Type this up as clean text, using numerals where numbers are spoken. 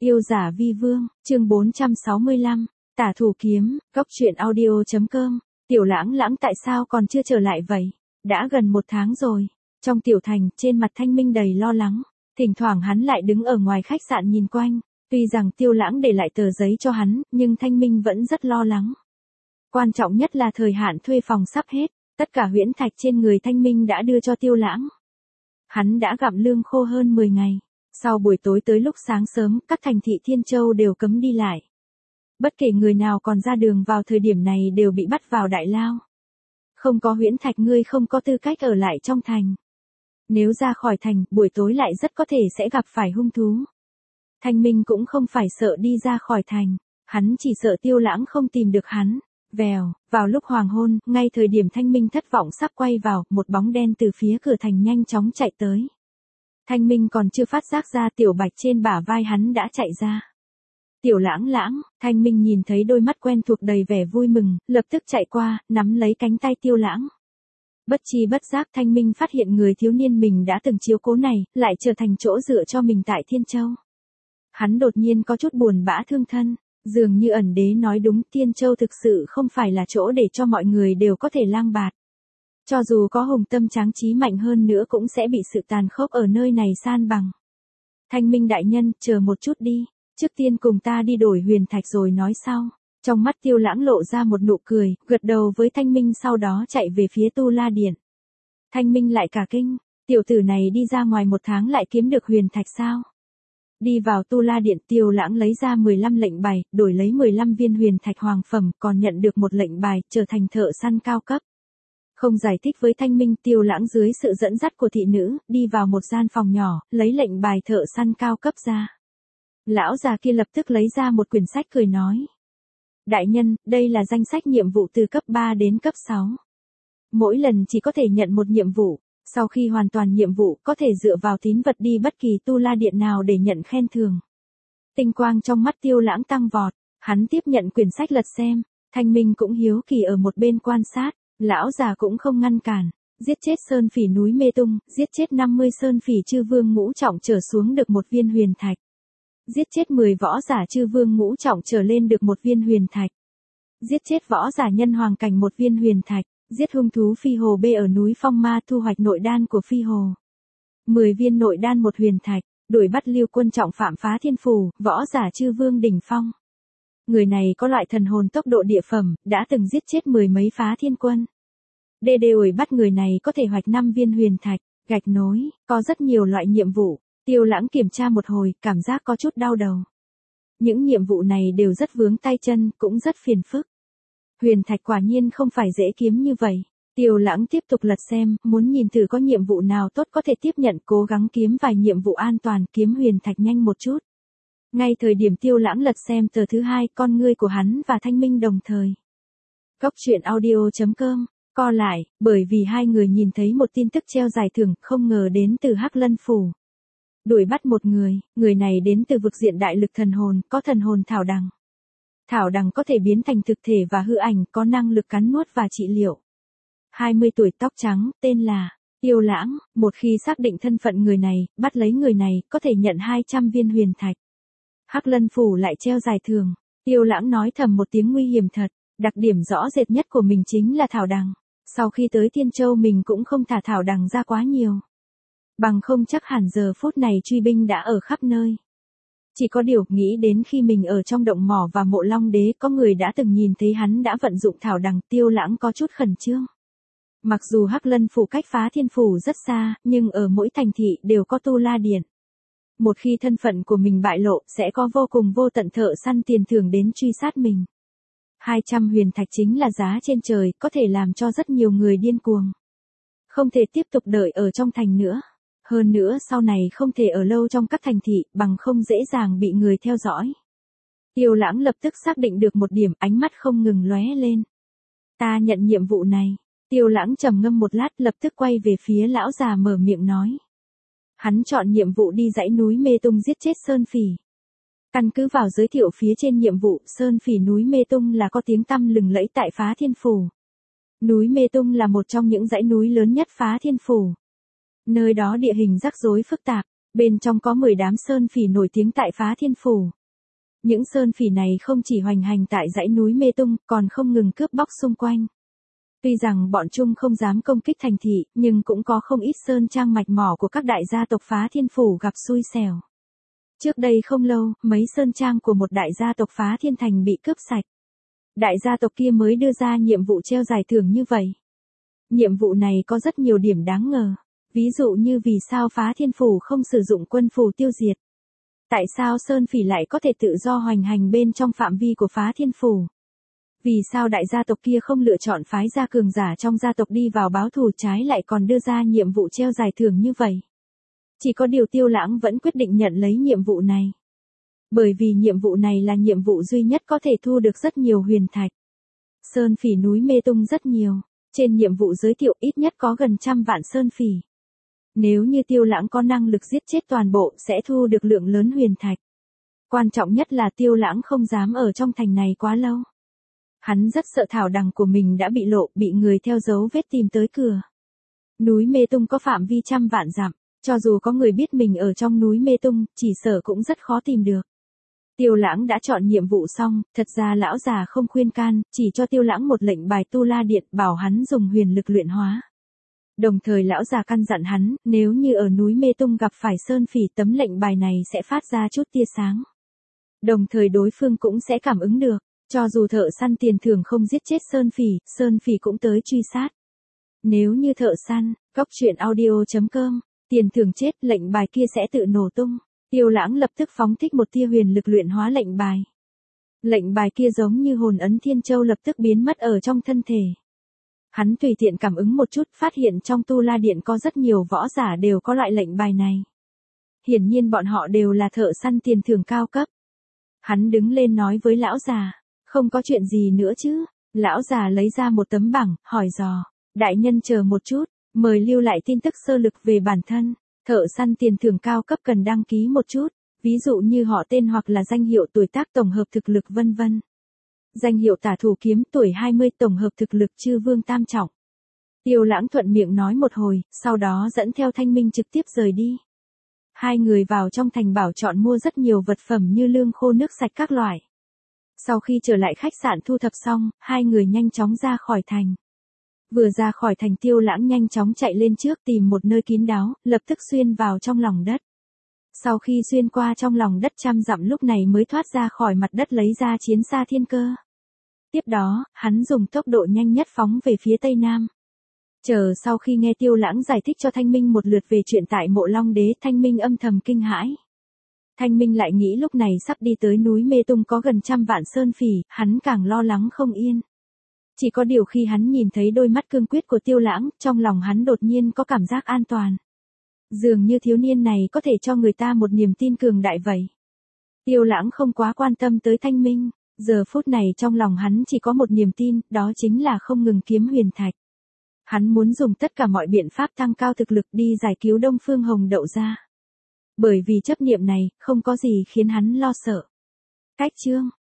Yêu giả vi vương, chương 465, tả thủ kiếm, góc truyện audio.com, Tiểu Lãng Lãng tại sao còn chưa trở lại vậy? Đã gần 1 tháng rồi. Trong tiểu thành, trên mặt Thanh Minh đầy lo lắng. Thỉnh thoảng hắn lại đứng ở ngoài khách sạn nhìn quanh. Tuy rằng Tiêu Lãng để lại tờ giấy cho hắn, nhưng Thanh Minh vẫn rất lo lắng. Quan trọng nhất là thời hạn thuê phòng sắp hết. Tất cả huyễn thạch trên người Thanh Minh đã đưa cho Tiêu Lãng. Hắn đã gặm lương khô hơn 10 ngày. Sau buổi tối tới lúc sáng sớm, các thành thị Thiên Châu đều cấm đi lại. Bất kể người nào còn ra đường vào thời điểm này đều bị bắt vào đại lao. Không có huyễn thạch ngươi không có tư cách ở lại trong thành. Nếu ra khỏi thành, buổi tối lại rất có thể sẽ gặp phải hung thú. Thanh Minh cũng không phải sợ đi ra khỏi thành, hắn chỉ sợ Tiêu Lãng không tìm được hắn. Vèo, vào lúc hoàng hôn, ngay thời điểm Thanh Minh thất vọng sắp quay vào, một bóng đen từ phía cửa thành nhanh chóng chạy tới. Thanh Minh còn chưa phát giác ra Tiểu Bạch trên bả vai hắn đã chạy ra. Tiểu Lãng Lãng, Thanh Minh nhìn thấy đôi mắt quen thuộc đầy vẻ vui mừng, lập tức chạy qua, nắm lấy cánh tay Tiêu Lãng. Bất chi bất giác Thanh Minh phát hiện người thiếu niên mình đã từng chiếu cố này, lại trở thành chỗ dựa cho mình tại Thiên Châu. Hắn đột nhiên có chút buồn bã thương thân, dường như ẩn đế nói đúng, Thiên Châu thực sự không phải là chỗ để cho mọi người đều có thể lang bạt. Cho dù có hùng tâm tráng trí mạnh hơn nữa cũng sẽ bị sự tàn khốc ở nơi này san bằng. Thanh Minh đại nhân, chờ một chút đi, trước tiên cùng ta đi đổi huyền thạch rồi nói sau. Trong mắt Tiêu Lãng lộ ra một nụ cười, gật đầu với Thanh Minh sau đó chạy về phía Tu La Điện. Thanh Minh lại cả kinh, tiểu tử này đi ra ngoài 1 tháng lại kiếm được huyền thạch sao? Đi vào Tu La Điện, Tiêu Lãng lấy ra 15 lệnh bài, đổi lấy 15 viên huyền thạch hoàng phẩm, còn nhận được một lệnh bài, trở thành thợ săn cao cấp. Không giải thích với Thanh Minh, Tiêu Lãng dưới sự dẫn dắt của thị nữ, đi vào một gian phòng nhỏ, lấy lệnh bài thợ săn cao cấp ra. Lão già kia lập tức lấy ra một quyển sách cười nói. Đại nhân, đây là danh sách nhiệm vụ từ cấp 3 đến cấp 6. Mỗi lần chỉ có thể nhận một nhiệm vụ, sau khi hoàn toàn nhiệm vụ có thể dựa vào tín vật đi bất kỳ Tu La Điện nào để nhận khen thưởng. Tinh quang trong mắt Tiêu Lãng tăng vọt, hắn tiếp nhận quyển sách lật xem, Thanh Minh cũng hiếu kỳ ở một bên quan sát. Lão già cũng không ngăn cản, giết chết sơn phỉ núi Mê Tung, giết chết 50 sơn phỉ chư vương ngũ trọng trở xuống được 1 viên huyền thạch. Giết chết 10 võ giả chư vương ngũ trọng trở lên được 1 viên huyền thạch. Giết chết võ giả nhân hoàng cảnh 1 viên huyền thạch, giết hung thú phi hồ bê ở núi Phong Ma thu hoạch nội đan của phi hồ. 10 viên nội đan 1 huyền thạch, đuổi bắt Lưu Quân trọng phạm phá thiên phủ, võ giả chư vương đỉnh phong. Người này có loại thần hồn tốc độ địa phẩm, đã từng giết chết 10 mấy phá thiên quân. Đê đuổi bắt người này có thể hoạch 5 viên huyền thạch, gạch nối, có rất nhiều loại nhiệm vụ. Tiêu Lãng kiểm tra một hồi, cảm giác có chút đau đầu. Những nhiệm vụ này đều rất vướng tay chân, cũng rất phiền phức. Huyền thạch quả nhiên không phải dễ kiếm như vậy. Tiêu Lãng tiếp tục lật xem, muốn nhìn thử có nhiệm vụ nào tốt có thể tiếp nhận, cố gắng kiếm vài nhiệm vụ an toàn, kiếm huyền thạch nhanh một chút. Ngay thời điểm Tiêu Lãng lật xem tờ thứ 2, con ngươi của hắn và Thanh Minh đồng thời. Góc truyện audio.com, co lại, bởi vì hai người nhìn thấy một tin tức treo giải thưởng, không ngờ đến từ Hắc Lân Phủ. Đuổi bắt một người này đến từ vực diện đại lực thần hồn, có thần hồn thảo đằng. Thảo đằng có thể biến thành thực thể và hư ảnh, có năng lực cắn nuốt và trị liệu. 20 tuổi tóc trắng, tên là Tiêu Lãng, một khi xác định thân phận người này, bắt lấy người này, có thể nhận 200 viên huyền thạch. Hắc Lân Phủ lại treo giải thưởng. Tiêu Lãng nói thầm một tiếng nguy hiểm thật, đặc điểm rõ rệt nhất của mình chính là thảo đằng. Sau khi tới Thiên Châu mình cũng không thả thảo đằng ra quá nhiều. Bằng không chắc hẳn giờ phút này truy binh đã ở khắp nơi. Chỉ có điều nghĩ đến khi mình ở trong động mỏ và mộ Long Đế có người đã từng nhìn thấy hắn đã vận dụng thảo đằng, Tiêu Lãng có chút khẩn trương. Mặc dù Hắc Lân Phủ cách phá thiên phủ rất xa, nhưng ở mỗi thành thị đều có Tu La Điện. Một khi thân phận của mình bại lộ, sẽ có vô cùng vô tận thợ săn tiền thưởng đến truy sát mình. 200 huyền thạch chính là giá trên trời, có thể làm cho rất nhiều người điên cuồng. Không thể tiếp tục đợi ở trong thành nữa. Hơn nữa sau này không thể ở lâu trong các thành thị, bằng không dễ dàng bị người theo dõi. Tiêu Lãng lập tức xác định được một điểm, ánh mắt không ngừng lóe lên. Ta nhận nhiệm vụ này. Tiêu Lãng trầm ngâm một lát, lập tức quay về phía lão già mở miệng nói. Hắn chọn nhiệm vụ đi dãy núi Mê Tung giết chết sơn phỉ. Căn cứ vào giới thiệu phía trên nhiệm vụ, sơn phỉ núi Mê Tung là có tiếng tăm lừng lẫy tại phá thiên phủ. Núi Mê Tung là một trong những dãy núi lớn nhất phá thiên phủ. Nơi đó địa hình rắc rối phức tạp, Bên trong có 10 đám sơn phỉ nổi tiếng tại Phá Thiên Phủ. Những sơn phỉ này không chỉ hoành hành tại dãy núi Mê Tung, còn không ngừng cướp bóc xung quanh. Tuy rằng bọn chúng không dám công kích thành thị, nhưng cũng có không ít sơn trang mạch mỏ của các đại gia tộc Phá Thiên Phủ gặp xui xẻo. Trước đây không lâu, mấy sơn trang của một đại gia tộc Phá Thiên Thành bị cướp sạch. Đại gia tộc kia mới đưa ra nhiệm vụ treo giải thưởng như vậy. Nhiệm vụ này có rất nhiều điểm đáng ngờ. Ví dụ như vì sao Phá Thiên Phủ không sử dụng quân phù tiêu diệt. Tại sao sơn phỉ lại có thể tự do hoành hành bên trong phạm vi của Phá Thiên Phủ? Vì sao đại gia tộc kia không lựa chọn phái gia cường giả trong gia tộc đi vào báo thù, trái lại còn đưa ra nhiệm vụ treo giải thưởng như vậy? Chỉ có điều Tiêu Lãng vẫn quyết định nhận lấy nhiệm vụ này. Bởi vì nhiệm vụ này là nhiệm vụ duy nhất có thể thu được rất nhiều huyền thạch. Sơn phỉ núi Mê Tung rất nhiều. Trên nhiệm vụ giới thiệu ít nhất có gần 100 vạn sơn phỉ. Nếu như Tiêu Lãng có năng lực giết chết toàn bộ sẽ thu được lượng lớn huyền thạch. Quan trọng nhất là Tiêu Lãng không dám ở trong thành này quá lâu. Hắn rất sợ thảo đằng của mình đã bị lộ, bị người theo dấu vết tìm tới cửa. Núi Mê Tung có phạm vi 100 vạn dặm, cho dù có người biết mình ở trong núi Mê Tung, chỉ sợ cũng rất khó tìm được. Tiêu Lãng đã chọn nhiệm vụ xong, thật ra lão già không khuyên can, chỉ cho Tiêu Lãng một lệnh bài tu la điện bảo hắn dùng huyền lực luyện hóa. Đồng thời lão già căn dặn hắn, nếu như ở núi Mê Tung gặp phải sơn phỉ, tấm lệnh bài này sẽ phát ra chút tia sáng. Đồng thời đối phương cũng sẽ cảm ứng được, cho dù thợ săn tiền thưởng không giết chết sơn phỉ cũng tới truy sát. Nếu như thợ săn, goctruyện.audio.com, tiền thưởng chết, lệnh bài kia sẽ tự nổ tung. Tiêu Lãng lập tức phóng thích một tia huyền lực luyện hóa lệnh bài. Lệnh bài kia giống như hồn ấn Thiên Châu lập tức biến mất ở trong thân thể. Hắn tùy tiện cảm ứng một chút, phát hiện trong tu la điện có rất nhiều võ giả đều có loại lệnh bài này. Hiển nhiên bọn họ đều là thợ săn tiền thưởng cao cấp. Hắn đứng lên nói với lão già, không có chuyện gì nữa chứ? Lão già lấy ra một tấm bảng, hỏi dò, đại nhân chờ một chút, mời lưu lại tin tức sơ lược về bản thân. Thợ săn tiền thưởng cao cấp cần đăng ký một chút, ví dụ như họ tên hoặc là danh hiệu, tuổi tác, tổng hợp thực lực vân vân. Danh hiệu Tả Thủ Kiếm, tuổi 20, tổng hợp thực lực Chư Vương Tam Trọng. Tiêu Lãng thuận miệng nói một hồi, sau đó dẫn theo Thanh Minh trực tiếp rời đi. Hai người vào trong thành bảo chọn mua rất nhiều vật phẩm như lương khô, nước sạch các loại. Sau khi trở lại khách sạn thu thập xong, hai người nhanh chóng ra khỏi thành. Vừa ra khỏi thành, Tiêu Lãng nhanh chóng chạy lên trước tìm một nơi kín đáo, lập tức xuyên vào trong lòng đất. Sau khi xuyên qua trong lòng đất 100 dặm, lúc này mới thoát ra khỏi mặt đất, lấy ra chiến xa thiên cơ. Tiếp đó, hắn dùng tốc độ nhanh nhất phóng về phía tây nam. Chờ sau khi nghe Tiêu Lãng giải thích cho Thanh Minh một lượt về chuyện tại Mộ Long Đế, Thanh Minh âm thầm kinh hãi. Thanh Minh lại nghĩ lúc này sắp đi tới núi Mê Tung có gần 100 vạn sơn phỉ, hắn càng lo lắng không yên. Chỉ có điều khi hắn nhìn thấy đôi mắt cương quyết của Tiêu Lãng, trong lòng hắn đột nhiên có cảm giác an toàn. Dường như thiếu niên này có thể cho người ta một niềm tin cường đại vậy. Tiêu Lãng không quá quan tâm tới Thanh Minh, giờ phút này trong lòng hắn chỉ có một niềm tin, đó chính là không ngừng kiếm huyền thạch. Hắn muốn dùng tất cả mọi biện pháp tăng cao thực lực đi giải cứu Đông Phương Hồng Đậu gia. Bởi vì chấp niệm này, không có gì khiến hắn lo sợ. Cách chương